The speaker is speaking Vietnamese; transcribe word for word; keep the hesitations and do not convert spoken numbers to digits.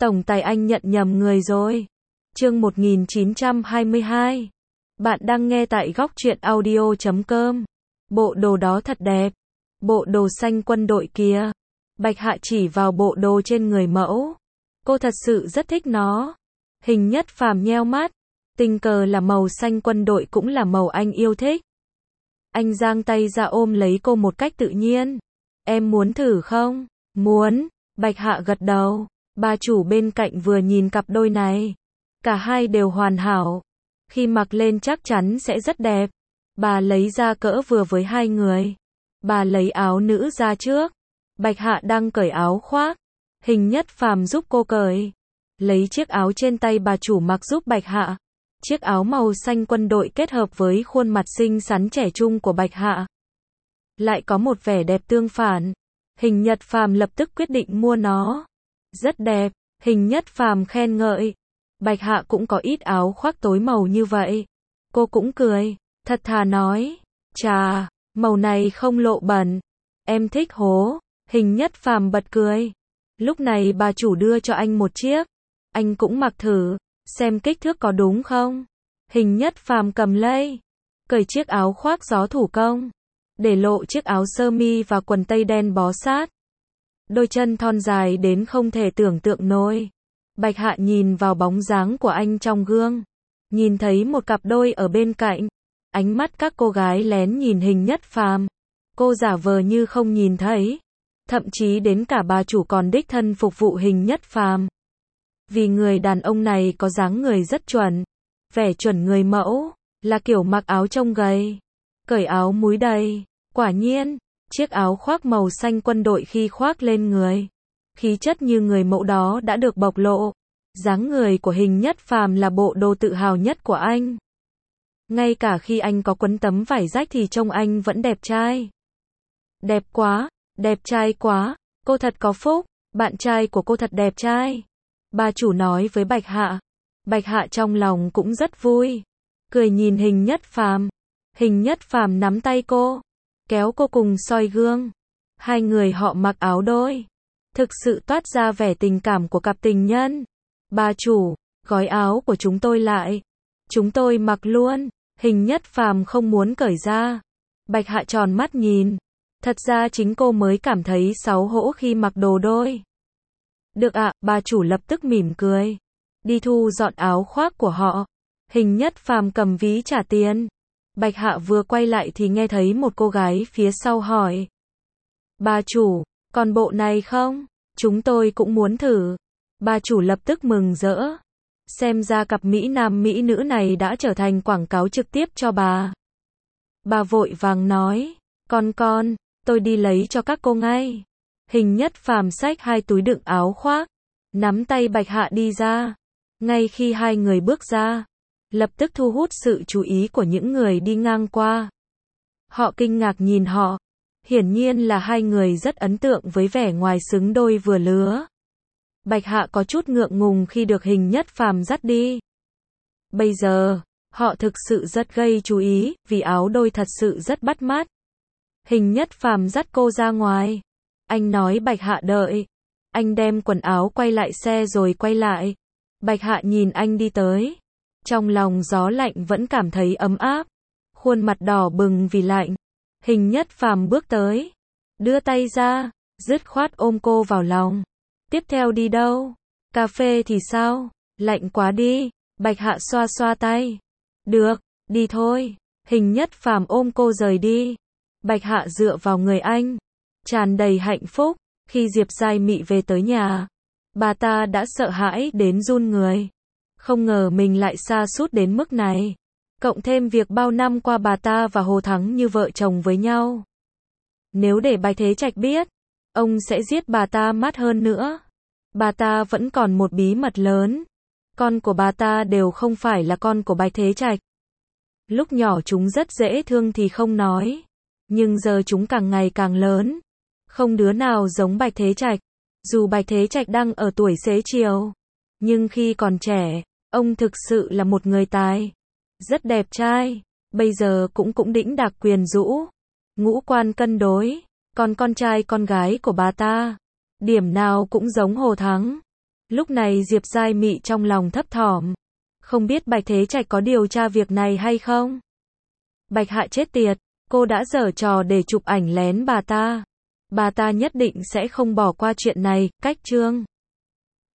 Tổng tài anh nhận nhầm người rồi. Chương một nghìn chín trăm hai mươi hai. Bạn đang nghe tại góc truyện audio chấm com. Bộ đồ đó thật đẹp. Bộ đồ xanh quân đội kia. Bạch Hạ chỉ vào bộ đồ trên người mẫu. Cô thật sự rất thích nó. Hình Nhất Phàm nheo mắt. Tình cờ là màu xanh quân đội cũng là màu anh yêu thích. Anh giang tay ra ôm lấy cô một cách tự nhiên. Em muốn thử không? Muốn. Bạch Hạ gật đầu. Bà chủ bên cạnh vừa nhìn cặp đôi này. Cả hai đều hoàn hảo. Khi mặc lên chắc chắn sẽ rất đẹp. Bà lấy ra cỡ vừa với hai người. Bà lấy áo nữ ra trước. Bạch Hạ đang cởi áo khoác. Hình Nhất Phàm giúp cô cởi. Lấy chiếc áo trên tay bà chủ mặc giúp Bạch Hạ. Chiếc áo màu xanh quân đội kết hợp với khuôn mặt xinh xắn trẻ trung của Bạch Hạ. Lại có một vẻ đẹp tương phản. Hình Nhất Phàm lập tức quyết định mua nó. Rất đẹp, Hình Nhất Phàm khen ngợi. Bạch Hạ cũng có ít áo khoác tối màu như vậy. Cô cũng cười, thật thà nói. Chà, màu này không lộ bẩn. Em thích hố. Hình Nhất Phàm bật cười. Lúc này bà chủ đưa cho anh một chiếc. Anh cũng mặc thử, xem kích thước có đúng không. Hình Nhất Phàm cầm lấy. Cởi chiếc áo khoác gió thủ công. Để lộ chiếc áo sơ mi và quần tây đen bó sát. Đôi chân thon dài đến không thể tưởng tượng nổi. Bạch Hạ nhìn vào bóng dáng của anh trong gương. Nhìn thấy một cặp đôi ở bên cạnh. Ánh mắt các cô gái lén nhìn Hình Nhất Phàm. Cô giả vờ như không nhìn thấy. Thậm chí đến cả bà chủ còn đích thân phục vụ Hình Nhất Phàm. Vì người đàn ông này có dáng người rất chuẩn. Vẻ chuẩn người mẫu. Là kiểu mặc áo trông gầy. Cởi áo múi đầy. Quả nhiên. Chiếc áo khoác màu xanh quân đội khi khoác lên người. Khí chất như người mẫu đó đã được bộc lộ. Dáng người của Hình Nhất Phàm là bộ đồ tự hào nhất của anh. Ngay cả khi anh có quấn tấm vải rách thì trông anh vẫn đẹp trai. Đẹp quá, đẹp trai quá, cô thật có phúc, bạn trai của cô thật đẹp trai. Bà chủ nói với Bạch Hạ. Bạch Hạ trong lòng cũng rất vui. Cười nhìn Hình Nhất Phàm. Hình Nhất Phàm nắm tay cô. Kéo cô cùng soi gương. Hai người họ mặc áo đôi. Thực sự toát ra vẻ tình cảm của cặp tình nhân. Bà chủ, gói áo của chúng tôi lại. Chúng tôi mặc luôn. Hình Nhất Phàm không muốn cởi ra. Bạch Hạ tròn mắt nhìn. Thật ra chính cô mới cảm thấy xấu hổ khi mặc đồ đôi. Được ạ, bà chủ lập tức mỉm cười. Đi thu dọn áo khoác của họ. Hình Nhất Phàm cầm ví trả tiền. Bạch Hạ vừa quay lại thì nghe thấy một cô gái phía sau hỏi. Bà chủ, còn bộ này không? Chúng tôi cũng muốn thử. Bà chủ lập tức mừng rỡ. Xem ra cặp Mỹ Nam Mỹ nữ này đã trở thành quảng cáo trực tiếp cho bà. Bà vội vàng nói. Con con, tôi đi lấy cho các cô ngay. Hình Nhất Phàm xách hai túi đựng áo khoác. Nắm tay Bạch Hạ đi ra. Ngay khi hai người bước ra. Lập tức thu hút sự chú ý của những người đi ngang qua. Họ kinh ngạc nhìn họ. Hiển nhiên là hai người rất ấn tượng với vẻ ngoài xứng đôi vừa lứa. Bạch Hạ có chút ngượng ngùng khi được Hình Nhất Phàm dắt đi. Bây giờ, họ thực sự rất gây chú ý, vì áo đôi thật sự rất bắt mắt. Hình Nhất Phàm dắt cô ra ngoài. Anh nói Bạch Hạ đợi. Anh đem quần áo quay lại xe rồi quay lại. Bạch Hạ nhìn anh đi tới. Trong lòng gió lạnh vẫn cảm thấy ấm áp. Khuôn mặt đỏ bừng vì lạnh. Hình Nhất Phàm bước tới. Đưa tay ra. Dứt khoát ôm cô vào lòng. Tiếp theo đi đâu? Cà phê thì sao? Lạnh quá đi. Bạch Hạ xoa xoa tay. Được, đi thôi. Hình Nhất Phàm ôm cô rời đi. Bạch Hạ dựa vào người anh. Tràn đầy hạnh phúc. Khi Diệp Giai Mị về tới nhà. Bà ta đã sợ hãi đến run người. Không ngờ mình lại sa sút đến mức này. Cộng thêm việc bao năm qua bà ta và Hồ Thắng như vợ chồng với nhau. Nếu để Bạch Thế Trạch biết, ông sẽ giết bà ta mát hơn nữa. Bà ta vẫn còn một bí mật lớn. Con của bà ta đều không phải là con của Bạch Thế Trạch. Lúc nhỏ chúng rất dễ thương thì không nói. Nhưng giờ chúng càng ngày càng lớn. Không đứa nào giống Bạch Thế Trạch. Dù Bạch Thế Trạch đang ở tuổi xế chiều. Nhưng khi còn trẻ, ông thực sự là một người tài. Rất đẹp trai. Bây giờ cũng cũng đĩnh đạc quyền rũ. Ngũ quan cân đối. Còn con trai con gái của bà ta. Điểm nào cũng giống Hồ Thắng. Lúc này Diệp Giai Mị trong lòng thấp thỏm. Không biết Bạch Thế Trạch có điều tra việc này hay không? Bạch Hạ chết tiệt, cô đã giở trò để chụp ảnh lén bà ta. Bà ta nhất định sẽ không bỏ qua chuyện này, cách chương.